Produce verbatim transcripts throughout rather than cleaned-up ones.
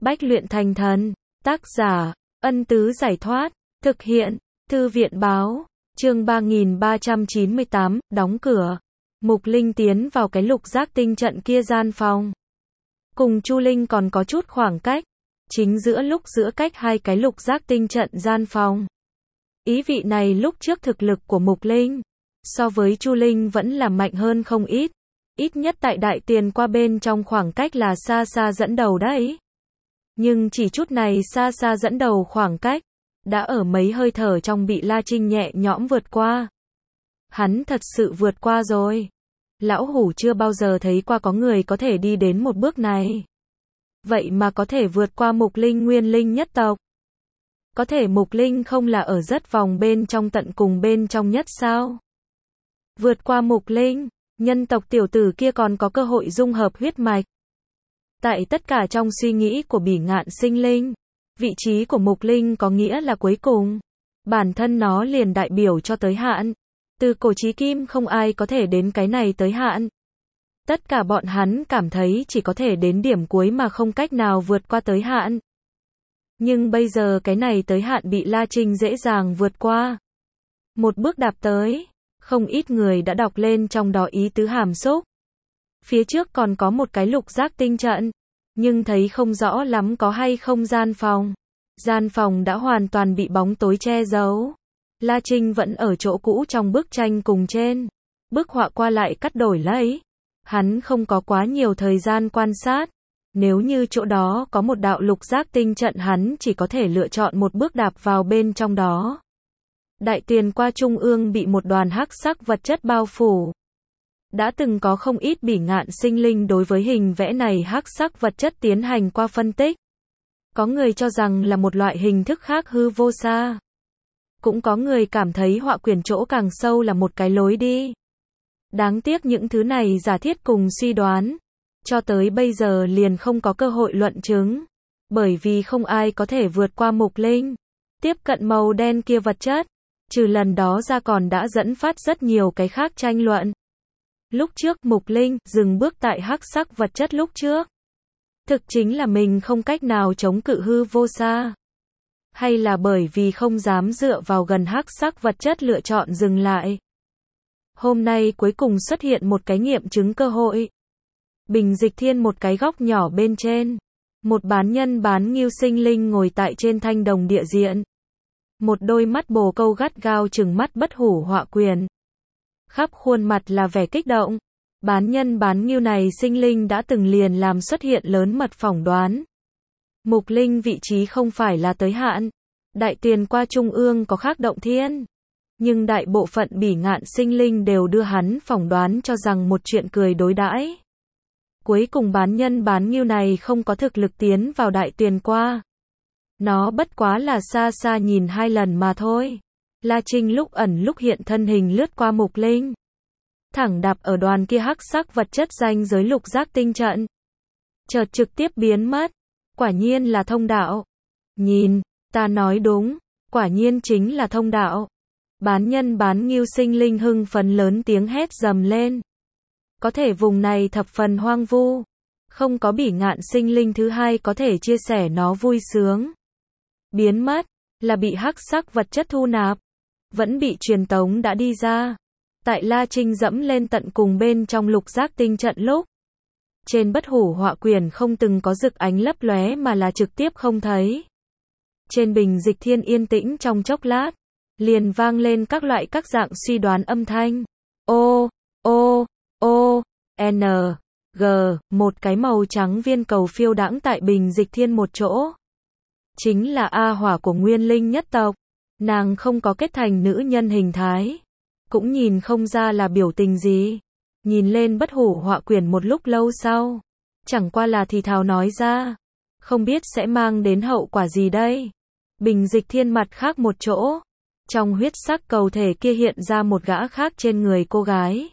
Bách luyện thành thần. Tác giả, Ân Tứ Giải Thoát. Thực hiện, Thư viện Báo. Chương ba nghìn ba trăm chín mươi tám, đóng cửa. Mục Linh tiến vào cái lục giác tinh trận kia gian phòng. Cùng Chu Linh còn có chút khoảng cách. Chính giữa lúc giữa cách hai cái lục giác tinh trận gian phòng. Ý vị này lúc trước thực lực của Mục Linh, so với Chu Linh vẫn là mạnh hơn không ít. Ít nhất tại đại tiền qua bên trong khoảng cách là xa xa dẫn đầu đấy. Nhưng chỉ chút này xa xa dẫn đầu khoảng cách, đã ở mấy hơi thở trong bị La Trinh nhẹ nhõm vượt qua. Hắn thật sự vượt qua rồi. Lão Hủ chưa bao giờ thấy qua có người có thể đi đến một bước này. Vậy mà có thể vượt qua Mục Linh nguyên linh nhất tộc. Có thể Mục Linh không là ở rất vòng bên trong tận cùng bên trong nhất sao? Vượt qua Mục Linh, nhân tộc tiểu tử kia còn có cơ hội dung hợp huyết mạch. Tại tất cả trong suy nghĩ của Bỉ Ngạn Sinh Linh, vị trí của Mục Linh có nghĩa là cuối cùng. Bản thân nó liền đại biểu cho tới hạn. Từ cổ chí kim không ai có thể đến cái này tới hạn. Tất cả bọn hắn cảm thấy chỉ có thể đến điểm cuối mà không cách nào vượt qua tới hạn. Nhưng bây giờ cái này tới hạn bị La Trinh dễ dàng vượt qua. Một bước đạp tới, không ít người đã đọc lên trong đó ý tứ hàm xúc. Phía trước còn có một cái lục giác tinh trận, nhưng thấy không rõ lắm có hay không gian phòng. Gian phòng đã hoàn toàn bị bóng tối che giấu. La Trinh vẫn ở chỗ cũ trong bức tranh cùng trên. Bức họa qua lại cắt đổi lấy. Hắn không có quá nhiều thời gian quan sát. Nếu như chỗ đó có một đạo lục giác tinh trận hắn chỉ có thể lựa chọn một bước đạp vào bên trong đó. Đại tiền qua trung ương bị một đoàn hắc sắc vật chất bao phủ. Đã từng có không ít Bỉ Ngạn Sinh Linh đối với hình vẽ này hắc sắc vật chất tiến hành qua phân tích. Có người cho rằng là một loại hình thức khác hư vô xa. Cũng có người cảm thấy họa quyển chỗ càng sâu là một cái lối đi. Đáng tiếc những thứ này giả thiết cùng suy đoán. Cho tới bây giờ liền không có cơ hội luận chứng. Bởi vì không ai có thể vượt qua Mục Linh. Tiếp cận màu đen kia vật chất. Trừ lần đó ra còn đã dẫn phát rất nhiều cái khác tranh luận. Lúc trước Mục Linh dừng bước tại hắc sắc vật chất lúc trước. Thực chính là mình không cách nào chống cự hư vô xa. Hay là bởi vì không dám dựa vào gần hắc sắc vật chất lựa chọn dừng lại. Hôm nay cuối cùng xuất hiện một cái nghiệm chứng cơ hội. Bình Dịch Thiên một cái góc nhỏ bên trên. Một bán nhân bán ngưu sinh linh ngồi tại trên thanh đồng địa diện. Một đôi mắt bồ câu gắt gao trừng mắt bất hủ họa quyền. Khắp khuôn mặt là vẻ kích động. Bán nhân bán ngưu này sinh linh đã từng liền làm xuất hiện lớn mật phỏng đoán. Mục Linh vị trí không phải là tới hạn. Đại tiền qua trung ương có khác động thiên. Nhưng đại bộ phận Bỉ Ngạn Sinh Linh đều đưa hắn phỏng đoán cho rằng một chuyện cười đối đãi. Cuối cùng bán nhân bán ngưu này không có thực lực tiến vào đại tiền qua. Nó bất quá là xa xa nhìn hai lần mà thôi. La Trinh lúc ẩn lúc hiện thân hình lướt qua Mục Linh. Thẳng đạp ở đoàn kia hắc sắc vật chất ranh giới lục giác tinh trận. Chợt trực tiếp biến mất. Quả nhiên là thông đạo. Nhìn, ta nói đúng. Quả nhiên chính là thông đạo. Bán nhân bán ngưu sinh linh hưng phấn lớn tiếng hét dầm lên. Có thể vùng này thập phần hoang vu. Không có Bỉ Ngạn Sinh Linh thứ hai có thể chia sẻ nó vui sướng. Biến mất, là bị hắc sắc vật chất thu nạp. Vẫn bị truyền tống đã đi ra. Tại La Trinh dẫm lên tận cùng bên trong lục giác tinh trận lúc. Trên bất hủ họa quyển không từng có rực ánh lấp lóe mà là trực tiếp không thấy. Trên Bình Dịch Thiên yên tĩnh trong chốc lát. Liền vang lên các loại các dạng suy đoán âm thanh. O, O, O, N, G, một cái màu trắng viên cầu phiêu đãng tại Bình Dịch Thiên một chỗ. Chính là A Hỏa của Nguyên Linh nhất tộc. Nàng không có kết thành nữ nhân hình thái. Cũng nhìn không ra là biểu tình gì. Nhìn lên bất hủ họa quyển một lúc lâu sau. Chẳng qua là thì thào nói ra. Không biết sẽ mang đến hậu quả gì đây. Bình Dịch Thiên mặt khác một chỗ. Trong huyết sắc cầu thể kia hiện ra một gã khác trên người cô gái.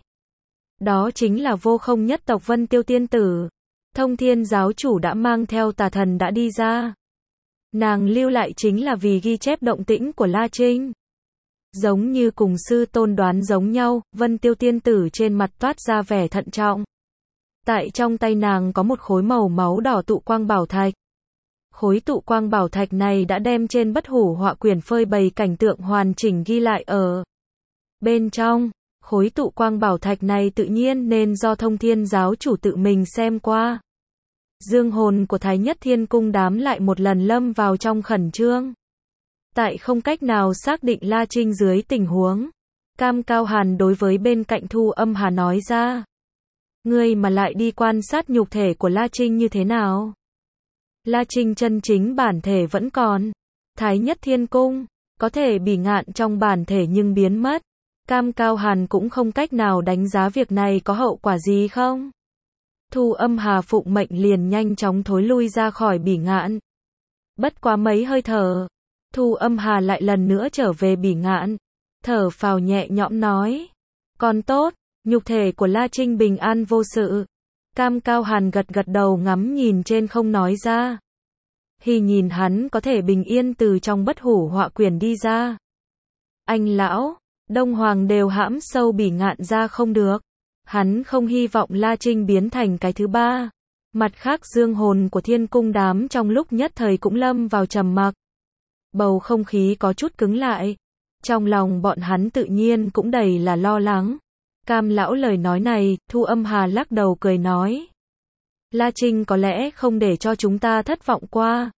Đó chính là vô không nhất tộc Vân Tiêu Tiên Tử. Thông Thiên giáo chủ đã mang theo tà thần đã đi ra. Nàng lưu lại chính là vì ghi chép động tĩnh của La Trinh. Giống như cùng sư tôn đoán giống nhau, Vân Tiêu Tiên Tử trên mặt toát ra vẻ thận trọng. Tại trong tay nàng có một khối màu máu đỏ tụ quang bảo thạch. Khối tụ quang bảo thạch này đã đem trên bất hủ họa quyển phơi bày cảnh tượng hoàn chỉnh ghi lại ở bên trong. Khối tụ quang bảo thạch này tự nhiên nên do Thông Thiên giáo chủ tự mình xem qua. Dương hồn của Thái Nhất Thiên Cung đám lại một lần lâm vào trong khẩn trương. Tại không cách nào xác định La Trinh dưới tình huống, Cam Cao Hàn đối với bên cạnh Thu Âm Hà nói ra. Ngươi mà lại đi quan sát nhục thể của La Trinh như thế nào? La Trinh chân chính bản thể vẫn còn. Thái Nhất Thiên Cung, có thể bỉ ngạn trong bản thể nhưng biến mất. Cam Cao Hàn cũng không cách nào đánh giá việc này có hậu quả gì không? Thu Âm Hà phụng mệnh liền nhanh chóng thối lui ra khỏi bỉ ngạn. Bất quá mấy hơi thở, Thu Âm Hà lại lần nữa trở về bỉ ngạn. Thở phào nhẹ nhõm nói. Còn tốt, nhục thể của La Trinh bình an vô sự. Cam Cao Hàn gật gật đầu ngắm nhìn trên không nói ra. Hi nhìn hắn có thể bình yên từ trong bất hủ họa quyển đi ra. Anh lão, Đông Hoàng đều hãm sâu bỉ ngạn ra không được. Hắn không hy vọng La Trinh biến thành cái thứ ba. Mặt khác dương hồn của Thiên Cung đám trong lúc nhất thời cũng lâm vào trầm mặc. Bầu không khí có chút cứng lại. Trong lòng bọn hắn tự nhiên cũng đầy là lo lắng. Cam lão lời nói này, Thu Âm Hà lắc đầu cười nói. La Trinh có lẽ không để cho chúng ta thất vọng qua.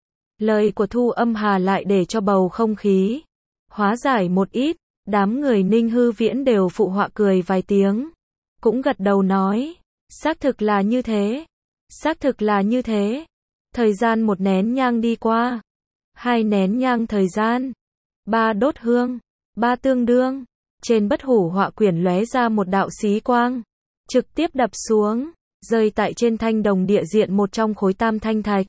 Lời của Thu Âm Hà lại để cho bầu không khí hóa giải một ít. Đám người Ninh Hư Viễn đều phụ họa cười vài tiếng. Cũng gật đầu nói. Xác thực là như thế. Xác thực là như thế. Thời gian một nén nhang đi qua. Hai nén nhang thời gian. Ba đốt hương. Ba tương đương. Trên bất hủ họa quyển lóe ra một đạo xí quang. Trực tiếp đập xuống. Rơi tại trên thanh đồng địa diện một trong khối tam thanh thạch.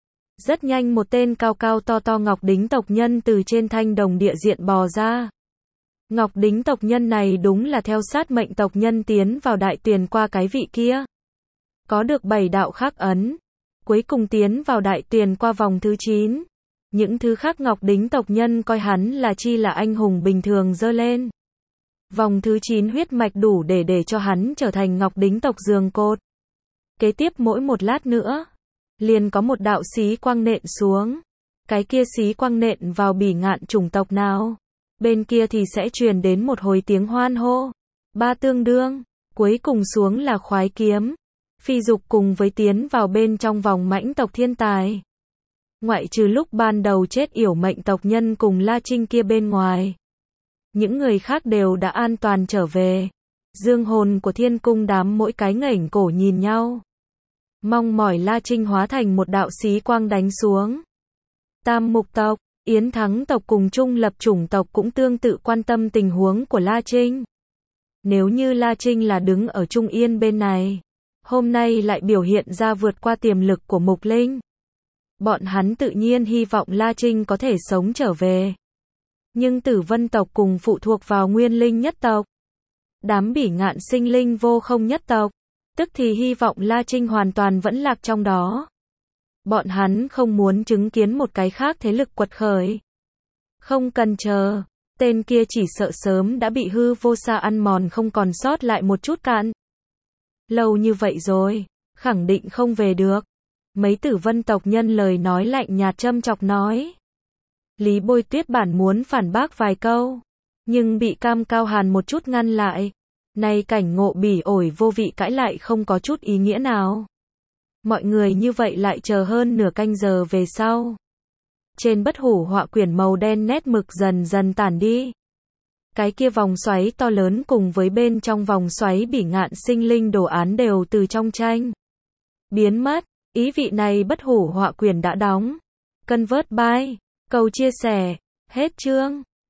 Rất nhanh một tên cao cao to to Ngọc Đính tộc nhân từ trên thanh đồng địa diện bò ra. Ngọc Đính tộc nhân này đúng là theo sát mệnh tộc nhân tiến vào đại tuyền qua cái vị kia. Có được bảy đạo khắc ấn. Cuối cùng tiến vào đại tuyền qua vòng thứ chín. Những thứ khác Ngọc Đính tộc nhân coi hắn là chi là anh hùng bình thường dơ lên. Vòng thứ chín huyết mạch đủ để để cho hắn trở thành Ngọc Đính tộc giường cột. Kế tiếp mỗi một lát nữa, liền có một đạo xí quang nện xuống. Cái kia xí quang nện vào bỉ ngạn chủng tộc nào, bên kia thì sẽ truyền đến một hồi tiếng hoan hô. Ba tương đương, cuối cùng xuống là khoái kiếm. Phi dục cùng với tiến vào bên trong vòng mãnh tộc thiên tài. Ngoại trừ lúc ban đầu chết yểu mệnh tộc nhân cùng La Trinh kia bên ngoài. Những người khác đều đã an toàn trở về. Dương hồn của Thiên Cung đám mỗi cái ngẩng cổ nhìn nhau. Mong mỏi La Trinh hóa thành một đạo xí quang đánh xuống. Tam mục tộc, Yến Thắng tộc cùng Trung Lập chủng tộc cũng tương tự quan tâm tình huống của La Trinh. Nếu như La Trinh là đứng ở Trung Yên bên này, hôm nay lại biểu hiện ra vượt qua tiềm lực của Mục Linh. Bọn hắn tự nhiên hy vọng La Trinh có thể sống trở về. Nhưng Tử Vân tộc cùng phụ thuộc vào Nguyên Linh nhất tộc. Đám bỉ ngạn sinh linh vô không nhất tộc. Tức thì hy vọng La Trinh hoàn toàn vẫn lạc trong đó. Bọn hắn không muốn chứng kiến một cái khác thế lực quật khởi. Không cần chờ. Tên kia chỉ sợ sớm đã bị hư vô sa ăn mòn không còn sót lại một chút cạn. Lâu như vậy rồi, khẳng định không về được. Mấy Tử Vân tộc nhân lời nói lạnh nhạt châm chọc nói. Lý Bôi Tuyết bản muốn phản bác vài câu, nhưng bị Cam Cao Hàn một chút ngăn lại. Nay cảnh ngộ bỉ ổi vô vị cãi lại không có chút ý nghĩa nào. Mọi người như vậy lại chờ hơn nửa canh giờ về sau. Trên bất hủ họa quyển màu đen nét mực dần dần tản đi. Cái kia vòng xoáy to lớn cùng với bên trong vòng xoáy bỉ ngạn sinh linh đồ án đều từ trong tranh biến mất. Ý vị này bất hủ họa quyển đã đóng. Convert by. Cầu chia sẻ. Hết chương.